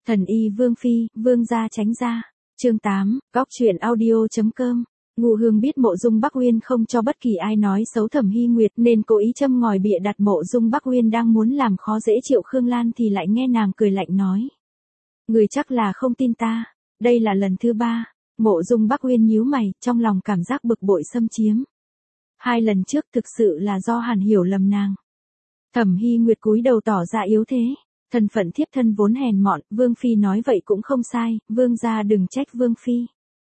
Thần y Vương Phi, Vương gia tránh ra. Chương 8, góc truyện audio.com. Ngụ Hương biết Mộ Dung Bắc Uyên không cho bất kỳ ai nói xấu Thẩm Hy Nguyệt nên cố ý châm ngòi bịa đặt Mộ Dung Bắc Uyên đang muốn làm khó dễ Triệu Khương Lan thì lại nghe nàng cười lạnh nói. Người chắc là không tin ta, đây là lần thứ 3. Mộ Dung Bắc Uyên nhíu mày, trong lòng cảm giác bực bội xâm chiếm. 2 lần trước thực sự là do Hàn hiểu lầm nàng. Thẩm Hy Nguyệt cúi đầu tỏ ra yếu thế. Thân phận thiếp thân vốn hèn mọn, Vương Phi nói vậy cũng không sai, Vương gia đừng trách Vương Phi.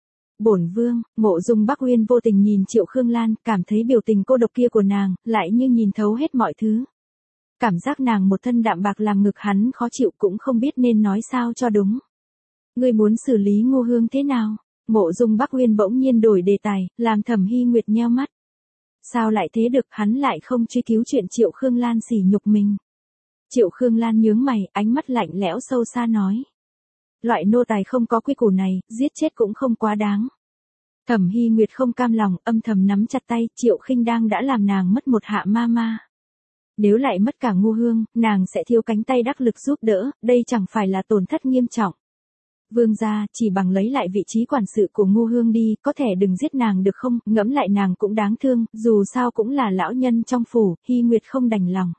Bổn Vương, Mộ Dung Bắc Uyên vô tình nhìn Triệu Khương Lan, cảm thấy biểu tình cô độc kia của nàng, lại như nhìn thấu hết mọi thứ. Cảm giác nàng một thân đạm bạc làm ngực hắn khó chịu cũng không biết nên nói sao cho đúng. Ngươi muốn xử lý Ngô Hương thế nào? Mộ Dung Bắc Uyên bỗng nhiên đổi đề tài, làm Thẩm Hy Nguyệt nheo mắt. Sao lại thế được, hắn lại không truy cứu chuyện Triệu Khương Lan sỉ nhục mình. Triệu Khương Lan nhướng mày, ánh mắt lạnh lẽo sâu xa nói. Loại nô tài không có quy củ này, giết chết cũng không quá đáng. Thẩm Hy Nguyệt không cam lòng, âm thầm nắm chặt tay, Triệu Khinh Đang đã làm nàng mất một hạ ma ma. Nếu lại mất cả Ngô Hương, nàng sẽ thiếu cánh tay đắc lực giúp đỡ, đây chẳng phải là tổn thất nghiêm trọng. Vương gia, chỉ bằng lấy lại vị trí quản sự của Ngô Hương đi, có thể đừng giết nàng được không, ngẫm lại nàng cũng đáng thương, dù sao cũng là lão nhân trong phủ, Hy Nguyệt không đành lòng.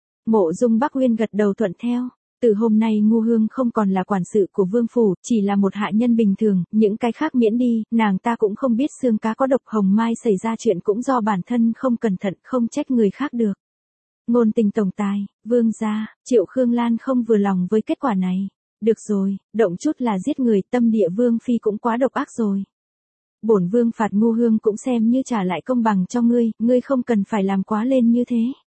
Mộ Dung Bắc Uyên gật đầu thuận theo. Từ hôm nay Ngô Hương không còn là quản sự của vương phủ, chỉ là một hạ nhân bình thường, những cái khác miễn đi, nàng ta cũng không biết xương cá có độc, Hồng Mai xảy ra chuyện cũng do bản thân không cẩn thận, không trách người khác được. Ngôn tình tổng tài, Vương gia, Triệu Khương Lan không vừa lòng với kết quả này. Được rồi, động chút là giết người, tâm địa Vương Phi cũng quá độc ác rồi. Bổn Vương phạt Ngô Hương cũng xem như trả lại công bằng cho ngươi không cần phải làm quá lên như thế.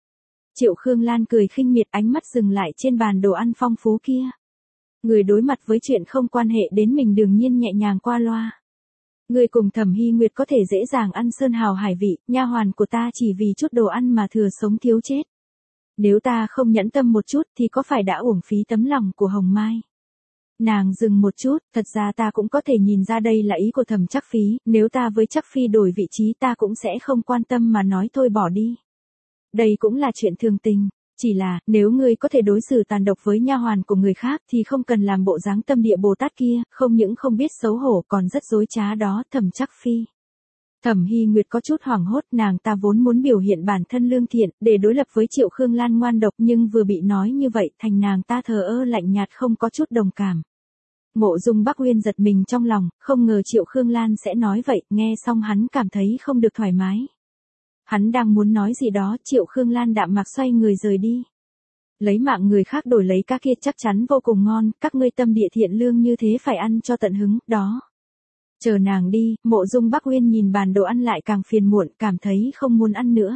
Triệu Khương Lan cười khinh miệt, ánh mắt dừng lại trên bàn đồ ăn phong phú kia. Người đối mặt với chuyện không quan hệ đến mình đương nhiên nhẹ nhàng qua loa. Người cùng Thẩm Hy Nguyệt có thể dễ dàng ăn sơn hào hải vị, nha hoàn của ta chỉ vì chút đồ ăn mà thừa sống thiếu chết. Nếu ta không nhẫn tâm một chút thì có phải đã uổng phí tấm lòng của Hồng Mai. Nàng dừng một chút, thật ra ta cũng có thể nhìn ra đây là ý của Thẩm Trắc Phi, nếu ta với Trắc Phi đổi vị trí ta cũng sẽ không quan tâm mà nói thôi bỏ đi. Đây cũng là chuyện thường tình, chỉ là, nếu ngươi có thể đối xử tàn độc với nha hoàn của người khác thì không cần làm bộ dáng tâm địa Bồ Tát kia, không những không biết xấu hổ còn rất dối trá đó, Thẩm Trắc Phi. Thẩm Hy Nguyệt có chút hoảng hốt, nàng ta vốn muốn biểu hiện bản thân lương thiện, để đối lập với Triệu Khương Lan ngoan độc nhưng vừa bị nói như vậy thành nàng ta thờ ơ lạnh nhạt không có chút đồng cảm. Mộ Dung Bắc Uyên giật mình trong lòng, không ngờ Triệu Khương Lan sẽ nói vậy, nghe xong hắn cảm thấy không được thoải mái. Hắn đang muốn nói gì đó, Triệu Khương Lan đạm mạc xoay người rời đi. Lấy mạng người khác đổi lấy cá kia chắc chắn vô cùng ngon, các ngươi tâm địa thiện lương như thế phải ăn cho tận hứng, đó. Chờ nàng đi, Mộ Dung Bắc Uyên nhìn bàn đồ ăn lại càng phiền muộn, cảm thấy không muốn ăn nữa.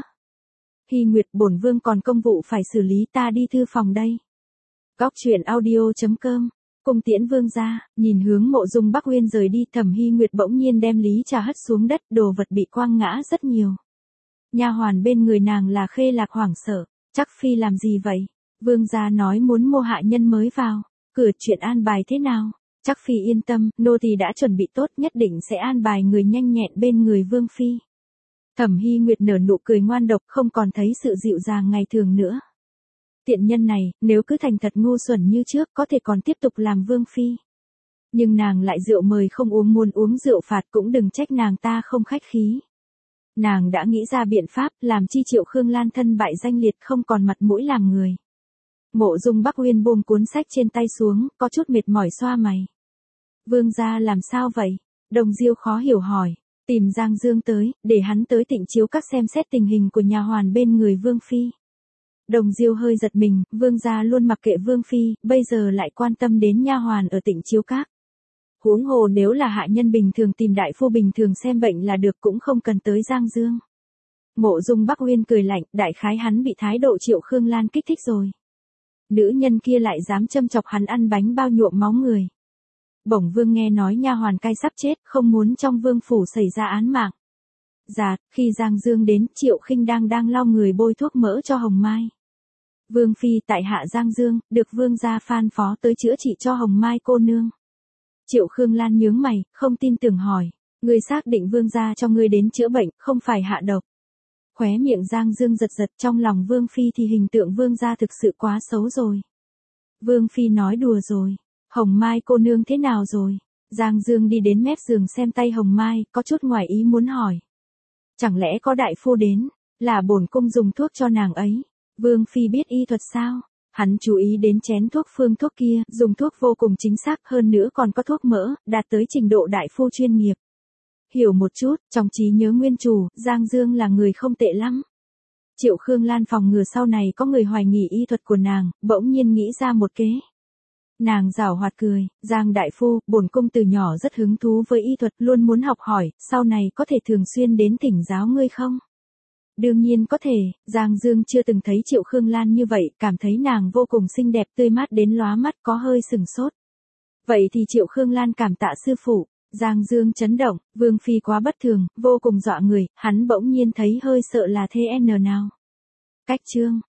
Hy Nguyệt, bổn Vương còn công vụ phải xử lý, ta đi thư phòng đây. Góc truyện audio.com. Cung tiễn Vương gia, nhìn hướng Mộ Dung Bắc Uyên rời đi, Thẩm Hy Nguyệt bỗng nhiên đem lý trà hất xuống đất, đồ vật bị quăng ngã rất nhiều. Nha hoàn bên người nàng là Khê Lạc hoảng sợ, Trắc Phi làm gì vậy? Vương gia nói muốn mua hạ nhân mới vào, cửa chuyện an bài thế nào? Trắc Phi yên tâm, nô tỳ đã chuẩn bị tốt, nhất định sẽ an bài người nhanh nhẹn bên người Vương Phi. Thẩm Hy Nguyệt nở nụ cười ngoan độc, không còn thấy sự dịu dàng ngày thường nữa. Tiện nhân này, nếu cứ thành thật ngu xuẩn như trước có thể còn tiếp tục làm Vương Phi. Nhưng nàng lại rượu mời không uống, muốn uống rượu phạt cũng đừng trách nàng ta không khách khí. Nàng đã nghĩ ra biện pháp, làm chi Triệu Khương Lan thân bại danh liệt không còn mặt mũi làm người. Mộ Dung Bắc Uyên buông cuốn sách trên tay xuống, có chút mệt mỏi xoa mày. Vương gia làm sao vậy? Đồng Diêu khó hiểu hỏi, tìm Giang Dương tới, để hắn tới Tịnh Chiếu Các xem xét tình hình của nhà hoàn bên người Vương Phi. Đồng Diêu hơi giật mình, Vương gia luôn mặc kệ Vương Phi, bây giờ lại quan tâm đến nha hoàn ở Tịnh Chiếu Các. Huống hồ nếu là hạ nhân bình thường tìm đại phu bình thường xem bệnh là được cũng không cần tới Giang Dương. Mộ Dung Bắc Uyên cười lạnh, đại khái hắn bị thái độ Triệu Khương Lan kích thích rồi. Nữ nhân kia lại dám châm chọc hắn ăn bánh bao nhuộm máu người. Bổng Vương nghe nói nha hoàn cai sắp chết, không muốn trong vương phủ xảy ra án mạng. Dạ, khi Giang Dương đến, Triệu Khinh đang lau người bôi thuốc mỡ cho Hồng Mai. Vương Phi tại hạ Giang Dương, được Vương gia phan phó tới chữa trị cho Hồng Mai cô nương. Triệu Khương Lan nhướng mày, không tin tưởng hỏi, ngươi xác định Vương gia cho ngươi đến chữa bệnh, không phải hạ độc. Khóe miệng Giang Dương giật giật, trong lòng Vương Phi thì hình tượng Vương gia thực sự quá xấu rồi. Vương Phi nói đùa rồi, Hồng Mai cô nương thế nào rồi? Giang Dương đi đến mép giường xem tay Hồng Mai, có chút ngoài ý muốn hỏi. Chẳng lẽ có đại phu đến, là bổn cung dùng thuốc cho nàng ấy. Vương Phi biết y thuật sao? Hắn chú ý đến chén thuốc phương thuốc kia, dùng thuốc vô cùng chính xác, hơn nữa còn có thuốc mỡ, đạt tới trình độ đại phu chuyên nghiệp. Hiểu một chút, trong trí nhớ nguyên chủ, Giang Dương là người không tệ lắm. Triệu Khương Lan phòng ngừa sau này có người hoài nghi y thuật của nàng, bỗng nhiên nghĩ ra một kế. Nàng giảo hoạt cười, Giang đại phu, bổn cung từ nhỏ rất hứng thú với y thuật, luôn muốn học hỏi, sau này có thể thường xuyên đến thỉnh giáo ngươi không? Đương nhiên có thể, Giang Dương chưa từng thấy Triệu Khương Lan như vậy, cảm thấy nàng vô cùng xinh đẹp tươi mát đến lóa mắt, có hơi sừng sốt. Vậy thì Triệu Khương Lan cảm tạ sư phụ. Giang Dương chấn động, Vương Phi quá bất thường, vô cùng dọa người, hắn bỗng nhiên thấy hơi sợ là thế n nào. Cách chương